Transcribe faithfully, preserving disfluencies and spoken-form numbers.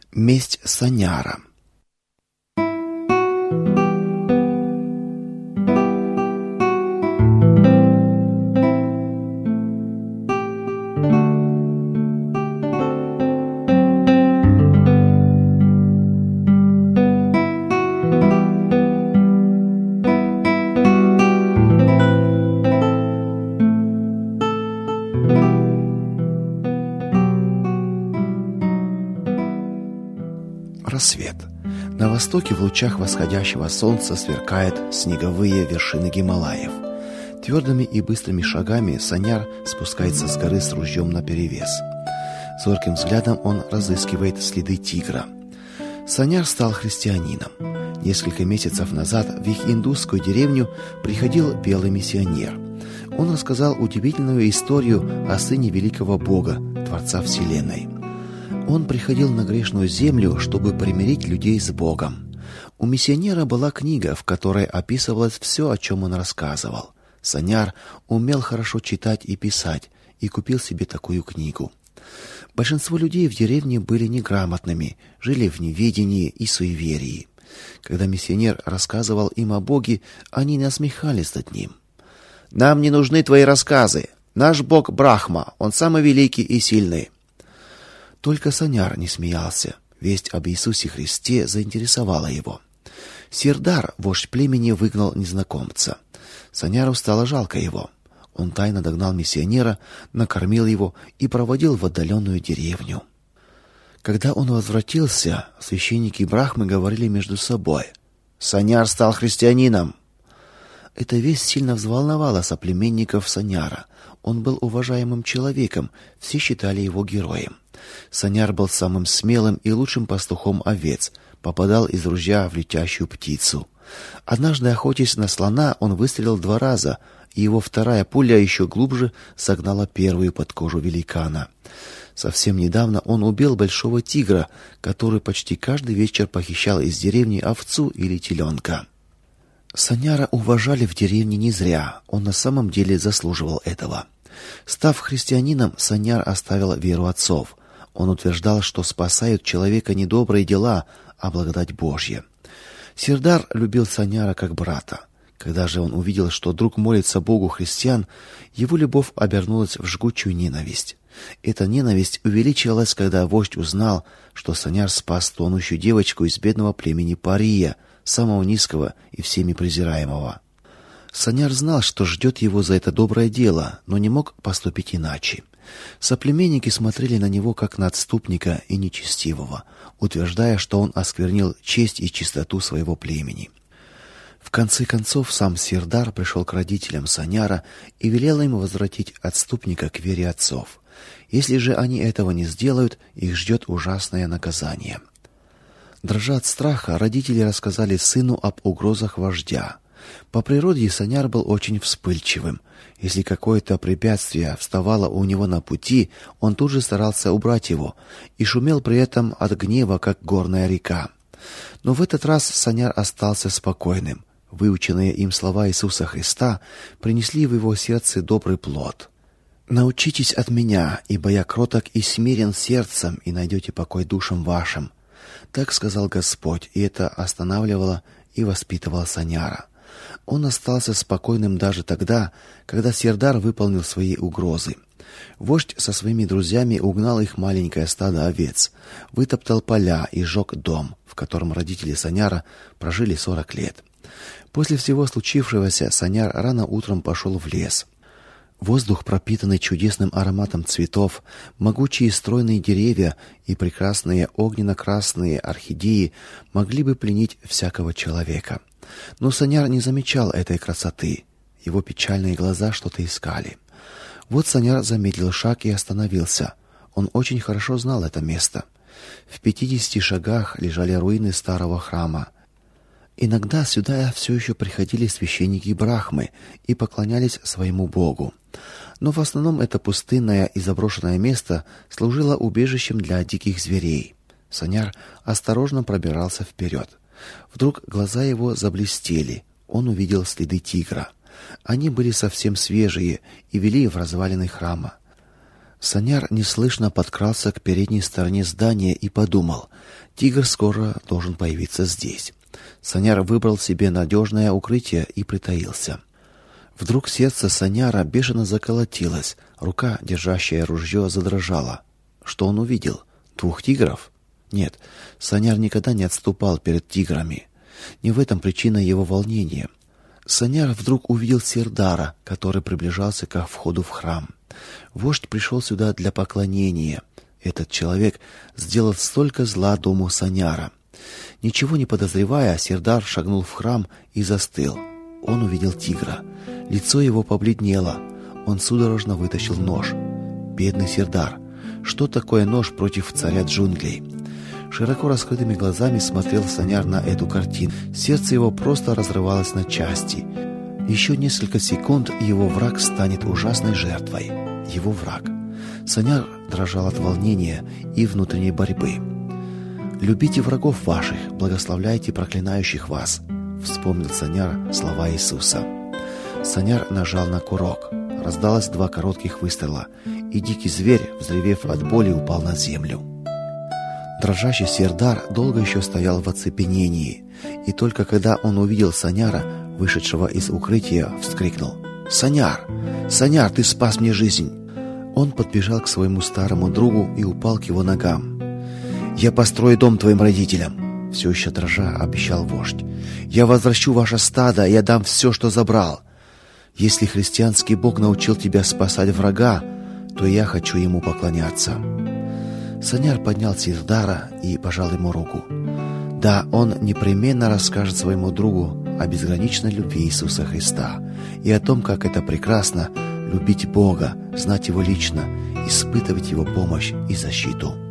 Месть Саняра. Рассвет. На востоке в лучах восходящего солнца сверкают снеговые вершины Гималаев. Твердыми и быстрыми шагами Саняр спускается с горы с ружьем наперевес. Зорким взглядом он разыскивает следы тигра. Саняр стал христианином. Несколько месяцев назад в их индусскую деревню приходил белый миссионер. Он рассказал удивительную историю о сыне великого Бога, Творца Вселенной. Он приходил на грешную землю, чтобы примирить людей с Богом. У миссионера была книга, в которой описывалось все, о чем он рассказывал. Саняр умел хорошо читать и писать, и купил себе такую книгу. Большинство людей в деревне были неграмотными, жили в неведении и суеверии. Когда миссионер рассказывал им о Боге, они насмехались над ним. «Нам не нужны твои рассказы. Наш Бог Брахма, он самый великий и сильный». Только Саняр не смеялся. Весть об Иисусе Христе заинтересовала его. Сирдар, вождь племени, выгнал незнакомца. Саняру стало жалко его. Он тайно догнал миссионера, накормил его и проводил в отдаленную деревню. Когда он возвратился, священники Брахмы говорили между собой: «Саняр стал христианином». Эта весть сильно взволновала соплеменников Саняра. Он был уважаемым человеком, все считали его героем. Саняр был самым смелым и лучшим пастухом овец, попадал из ружья в летящую птицу. Однажды, охотясь на слона, он выстрелил два раза, и его вторая пуля еще глубже согнала первую под кожу великана. Совсем недавно он убил большого тигра, который почти каждый вечер похищал из деревни овцу или теленка. Саняра уважали в деревне не зря, он на самом деле заслуживал этого. Став христианином, Саняр оставил веру отцов. Он утверждал, что спасают человека не добрые дела, а благодать Божья. Сирдар любил Саняра как брата. Когда же он увидел, что друг молится Богу христиан, его любовь обернулась в жгучую ненависть. Эта ненависть увеличилась, когда вождь узнал, что Саняр спас тонущую девочку из бедного племени Пария, самого низкого и всеми презираемого. Саняр знал, что ждет его за это доброе дело, но не мог поступить иначе. Соплеменники смотрели на него как на отступника и нечестивого, утверждая, что он осквернил честь и чистоту своего племени. В конце концов сам Сирдар пришел к родителям Саняра и велел им возвратить отступника к вере отцов. Если же они этого не сделают, их ждет ужасное наказание. Дрожа от страха, родители рассказали сыну об угрозах вождя. По природе Саняр был очень вспыльчивым. Если какое-то препятствие вставало у него на пути, он тут же старался убрать его и шумел при этом от гнева, как горная река. Но в этот раз Саняр остался спокойным. Выученные им слова Иисуса Христа принесли в его сердце добрый плод. «Научитесь от меня, ибо я кроток и смирен сердцем, и найдете покой душам вашим». Так сказал Господь, и это останавливало и воспитывало Саняра. Он остался спокойным даже тогда, когда Сирдар выполнил свои угрозы. Вождь со своими друзьями угнал их маленькое стадо овец, вытоптал поля и сжег дом, в котором родители Саняра прожили сорок лет. После всего случившегося Саняр рано утром пошел в лес. Воздух, пропитанный чудесным ароматом цветов, могучие стройные деревья и прекрасные огненно-красные орхидеи могли бы пленить всякого человека. Но Саняр не замечал этой красоты. Его печальные глаза что-то искали. Вот Саняр замедлил шаг и остановился. Он очень хорошо знал это место. В пятидесяти шагах лежали руины старого храма. Иногда сюда все еще приходили священники Брахмы и поклонялись своему богу. Но в основном это пустынное и заброшенное место служило убежищем для диких зверей. Саняр осторожно пробирался вперед. Вдруг глаза его заблестели. Он увидел следы тигра. Они были совсем свежие и вели в развалины храма. Саняр неслышно подкрался к передней стороне здания и подумал: тигр скоро должен появиться здесь. Саняр выбрал себе надежное укрытие и притаился. Вдруг сердце Саняра бешено заколотилось, рука, держащая ружье, задрожала. Что он увидел? Двух тигров? Нет, Саняр никогда не отступал перед тиграми. Не в этом причина его волнения. Саняр вдруг увидел Сердара, который приближался к входу в храм. Вождь пришел сюда для поклонения. Этот человек сделал столько зла дому Саняра. Ничего не подозревая, Сердар шагнул в храм и застыл. Он увидел тигра. Лицо его побледнело. Он судорожно вытащил нож. Бедный Сердар! Что такое нож против царя джунглей? Широко раскрытыми глазами смотрел Саняр на эту картину. Сердце его просто разрывалось на части. Еще несколько секунд, и его враг станет ужасной жертвой. Его враг. Саняр дрожал от волнения и внутренней борьбы. «Любите врагов ваших, благословляйте проклинающих вас», — вспомнил Саняр слова Иисуса. Саняр нажал на курок. Раздалось два коротких выстрела, и дикий зверь, взревев от боли, упал на землю. Дрожащий Сердар долго еще стоял в оцепенении, и только когда он увидел Саняра, вышедшего из укрытия, вскрикнул: «Саняр! Саняр, ты спас мне жизнь!» Он подбежал к своему старому другу и упал к его ногам. «Я построю дом твоим родителям!» Все еще дрожа обещал вождь. «Я возвращу ваше стадо и отдам все, что забрал. Если христианский Бог научил тебя спасать врага, то я хочу ему поклоняться». Саняр поднял Сердара и пожал ему руку. Да, он непременно расскажет своему другу о безграничной любви Иисуса Христа и о том, как это прекрасно любить Бога, знать Его лично, испытывать Его помощь и защиту.